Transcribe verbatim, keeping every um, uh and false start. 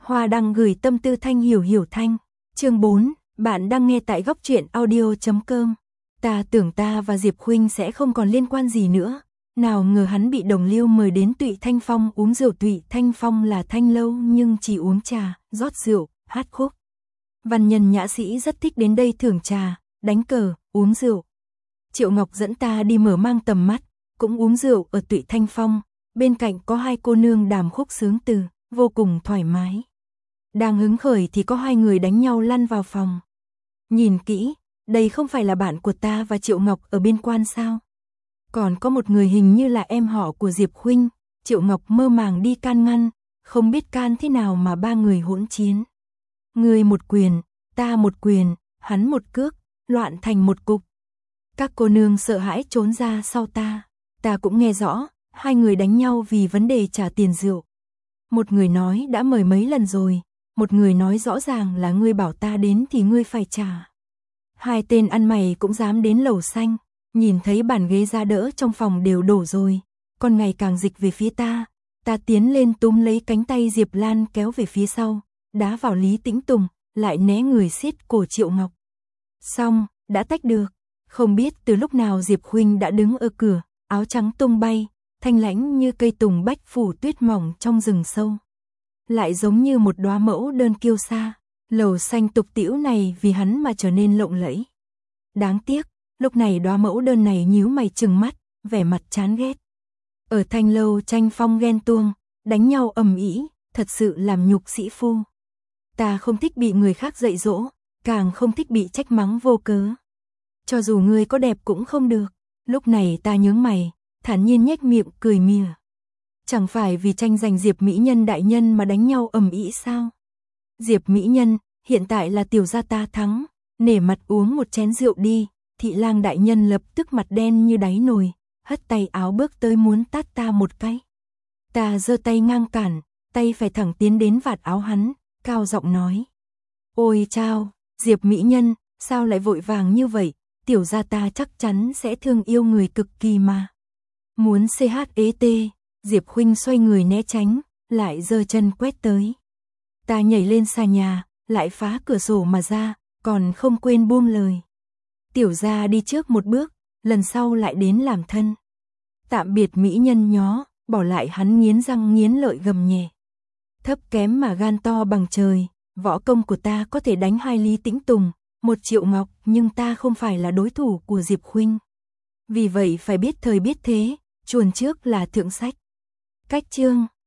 Hoa đăng gửi tâm tư Thanh Hiểu Hiểu Thanh. Chương bốn, bạn đang nghe tại góc truyện audio chấm com. Ta tưởng ta và Diệp Khuynh sẽ không còn liên quan gì nữa. Nào ngờ hắn bị đồng liêu mời đến Tụy Thanh Phong uống rượu. Tụy Thanh Phong là thanh lâu nhưng chỉ uống trà, rót rượu, hát khúc. Văn nhân nhã sĩ rất thích đến đây thưởng trà, đánh cờ, uống rượu. Triệu Ngọc dẫn ta đi mở mang tầm mắt, cũng uống rượu ở Tụy Thanh Phong. Bên cạnh có hai cô nương đàm khúc sướng từ, vô cùng thoải mái. Đang hứng khởi thì có hai người đánh nhau lăn vào phòng. Nhìn kỹ, đây không phải là bạn của ta và Triệu Ngọc ở biên quan sao? Còn có một người hình như là em họ của Diệp Khuynh. Triệu Ngọc mơ màng đi can ngăn, không biết can thế nào mà ba người hỗn chiến. Người một quyền, ta một quyền, hắn một cước, loạn thành một cục. Các cô nương sợ hãi trốn ra sau ta. Ta cũng nghe rõ, hai người đánh nhau vì vấn đề trả tiền rượu. Một người nói đã mời mấy lần rồi, một người nói rõ ràng là ngươi bảo ta đến thì ngươi phải trả. Hai tên ăn mày cũng dám đến lầu xanh, nhìn thấy bàn ghế ra đỡ trong phòng đều đổ rồi, còn ngày càng dịch về phía ta. Ta tiến lên túm lấy cánh tay Diệp Lan kéo về phía sau, đá vào Lý Tĩnh Tùng, lại né người siết cổ Triệu Ngọc. Xong, đã tách được, không biết từ lúc nào Diệp Khuynh đã đứng ở cửa, áo trắng tung bay, thanh lãnh như cây tùng bách phủ tuyết mỏng trong rừng sâu. Lại giống như một đóa mẫu đơn kiêu sa, lầu xanh tục tĩu này vì hắn mà trở nên lộng lẫy. Đáng tiếc, lúc này đóa mẫu đơn này nhíu mày trừng mắt, vẻ mặt chán ghét. Ở thanh lâu tranh phong ghen tuông, đánh nhau ầm ĩ, thật sự làm nhục sĩ phu. Ta không thích bị người khác dạy dỗ, càng không thích bị trách mắng vô cớ. Cho dù ngươi có đẹp cũng không được. Lúc này ta nhướng mày, thản nhiên nhếch miệng cười mỉa. Chẳng phải vì tranh giành Diệp mỹ nhân đại nhân mà đánh nhau ầm ĩ sao? Diệp mỹ nhân, hiện tại là tiểu gia ta thắng, nể mặt uống một chén rượu đi. Thị lang đại nhân lập tức mặt đen như đáy nồi, hất tay áo bước tới muốn tát ta một cái. Ta giơ tay ngang cản, tay phải thẳng tiến đến vạt áo hắn, cao giọng nói: "Ôi chao, Diệp mỹ nhân, sao lại vội vàng như vậy? Tiểu gia ta chắc chắn sẽ thương yêu người cực kỳ mà." Muốn chat, Diệp Khuynh xoay người né tránh, lại giơ chân quét tới. Ta nhảy lên xà nhà, lại phá cửa sổ mà ra, còn không quên buông lời: "Tiểu gia đi trước một bước, lần sau lại đến làm thân." Tạm biệt mỹ nhân nhó, bỏ lại hắn nghiến răng nghiến lợi gầm nhẹ. Thấp kém mà gan to bằng trời, võ công của ta có thể đánh hai Lý Tĩnh Tùng, một Triệu Ngọc, nhưng ta không phải là đối thủ của Diệp Khuynh. Vì vậy phải biết thời biết thế, chuồn trước là thượng sách. Cách chương